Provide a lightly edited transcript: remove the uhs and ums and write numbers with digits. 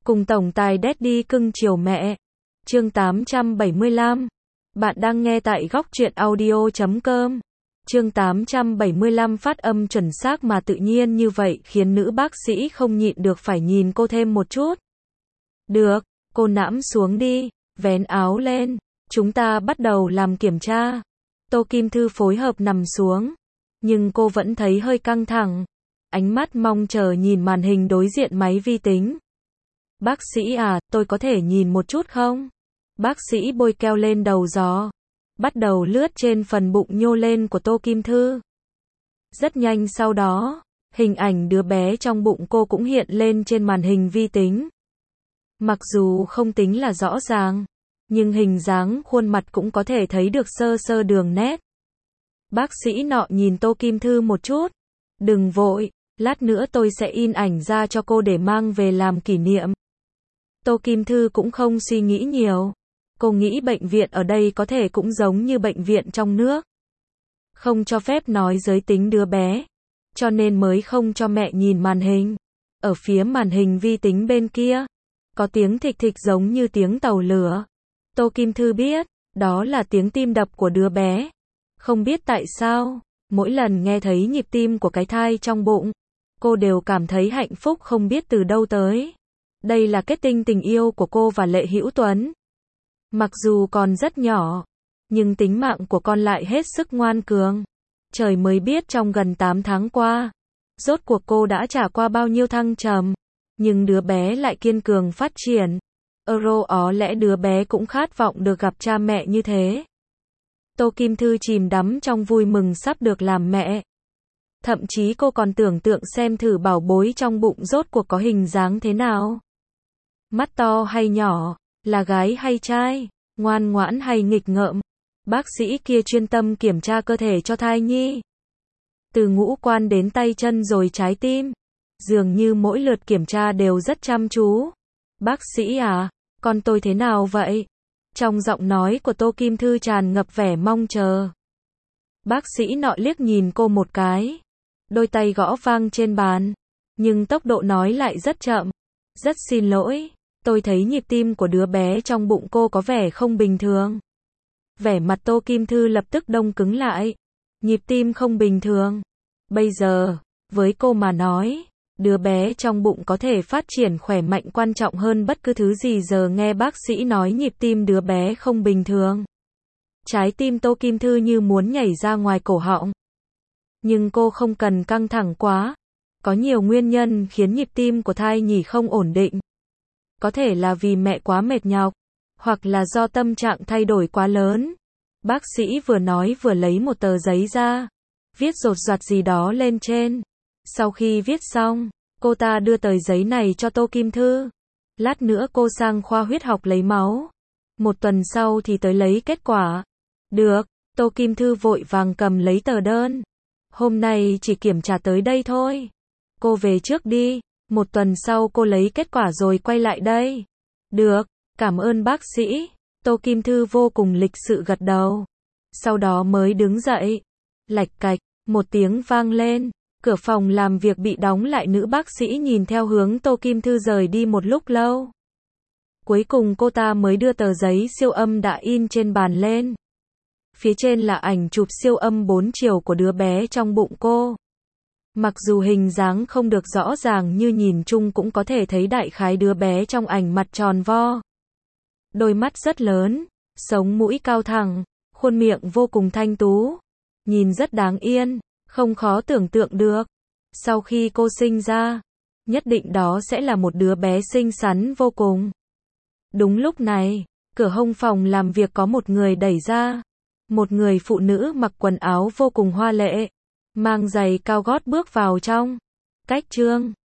Cùng tổng tài Daddy cưng chiều mẹ. Chương 875. Bạn đang nghe tại góc truyện audio.com. Chương 875 phát âm chuẩn xác mà tự nhiên như vậy khiến nữ bác sĩ không nhịn được phải nhìn cô thêm một chút. Được, cô nãm xuống đi, vén áo lên, chúng ta bắt đầu làm kiểm tra. Tô Kim Thư phối hợp nằm xuống, nhưng cô vẫn thấy hơi căng thẳng, ánh mắt mong chờ nhìn màn hình đối diện máy vi tính. Bác sĩ à, tôi có thể nhìn một chút không? Bác sĩ bôi keo lên đầu gió, bắt đầu lướt trên phần bụng nhô lên của Tô Kim Thư. Rất nhanh sau đó, hình ảnh đứa bé trong bụng cô cũng hiện lên trên màn hình vi tính. Mặc dù không tính là rõ ràng, nhưng hình dáng khuôn mặt cũng có thể thấy được sơ sơ đường nét. Bác sĩ nọ nhìn Tô Kim Thư một chút. Đừng vội, lát nữa tôi sẽ in ảnh ra cho cô để mang về làm kỷ niệm. Tô Kim Thư cũng không suy nghĩ nhiều. Cô nghĩ bệnh viện ở đây có thể cũng giống như bệnh viện trong nước. Không cho phép nói giới tính đứa bé, cho nên mới không cho mẹ nhìn màn hình. Ở phía màn hình vi tính bên kia, có tiếng thịch thịch giống như tiếng tàu lửa. Tô Kim Thư biết, đó là tiếng tim đập của đứa bé. Không biết tại sao, mỗi lần nghe thấy nhịp tim của cái thai trong bụng, cô đều cảm thấy hạnh phúc không biết từ đâu tới. Đây là kết tinh tình yêu của cô và Lệ Hữu Tuấn. Mặc dù còn rất nhỏ, nhưng tính mạng của con lại hết sức ngoan cường. Trời mới biết trong gần 8 tháng qua, rốt cuộc cô đã trải qua bao nhiêu thăng trầm, nhưng đứa bé lại kiên cường phát triển. Có lẽ đứa bé cũng khát vọng được gặp cha mẹ như thế. Tô Kim Thư chìm đắm trong vui mừng sắp được làm mẹ. Thậm chí cô còn tưởng tượng xem thử bảo bối trong bụng rốt cuộc có hình dáng thế nào. Mắt to hay nhỏ, là gái hay trai, ngoan ngoãn hay nghịch ngợm. Bác sĩ kia chuyên tâm kiểm tra cơ thể cho thai nhi. Từ ngũ quan đến tay chân rồi trái tim. Dường như mỗi lượt kiểm tra đều rất chăm chú. Bác sĩ à, con tôi thế nào vậy? Trong giọng nói của Tô Kim Thư tràn ngập vẻ mong chờ. Bác sĩ nọ liếc nhìn cô một cái. Đôi tay gõ vang trên bàn. Nhưng tốc độ nói lại rất chậm. Rất xin lỗi, tôi thấy nhịp tim của đứa bé trong bụng cô có vẻ không bình thường. Vẻ mặt Tô Kim Thư lập tức đông cứng lại. Nhịp tim không bình thường. Bây giờ, với cô mà nói, đứa bé trong bụng có thể phát triển khỏe mạnh quan trọng hơn bất cứ thứ gì. Giờ nghe bác sĩ nói nhịp tim đứa bé không bình thường, trái tim Tô Kim Thư như muốn nhảy ra ngoài cổ họng. Nhưng cô không cần căng thẳng quá. Có nhiều nguyên nhân khiến nhịp tim của thai nhi không ổn định. Có thể là vì mẹ quá mệt nhọc, hoặc là do tâm trạng thay đổi quá lớn. Bác sĩ vừa nói vừa lấy một tờ giấy ra, viết rột rặt gì đó lên trên. Sau khi viết xong, cô ta đưa tờ giấy này cho Tô Kim Thư. Lát nữa cô sang khoa huyết học lấy máu. Một tuần sau thì tới lấy kết quả. Được, Tô Kim Thư vội vàng cầm lấy tờ đơn. Hôm nay chỉ kiểm tra tới đây thôi. Cô về trước đi, một tuần sau cô lấy kết quả rồi quay lại đây. Được, cảm ơn bác sĩ. Tô Kim Thư vô cùng lịch sự gật đầu. Sau đó mới đứng dậy. Lạch cạch, một tiếng vang lên. Cửa phòng làm việc bị đóng lại. Nữ bác sĩ nhìn theo hướng Tô Kim Thư rời đi một lúc lâu. Cuối cùng cô ta mới đưa tờ giấy siêu âm đã in trên bàn lên. Phía trên là ảnh chụp siêu âm 4 chiều của đứa bé trong bụng cô. Mặc dù hình dáng không được rõ ràng như nhìn chung cũng có thể thấy đại khái đứa bé trong ảnh mặt tròn vo. Đôi mắt rất lớn, sống mũi cao thẳng, khuôn miệng vô cùng thanh tú. Nhìn rất đáng yên, không khó tưởng tượng được. Sau khi cô sinh ra, nhất định đó sẽ là một đứa bé xinh xắn vô cùng. Đúng lúc này, cửa hông phòng làm việc có một người đẩy ra. Một người phụ nữ mặc quần áo vô cùng hoa lệ, mang giày cao gót bước vào trong. Cách Trương,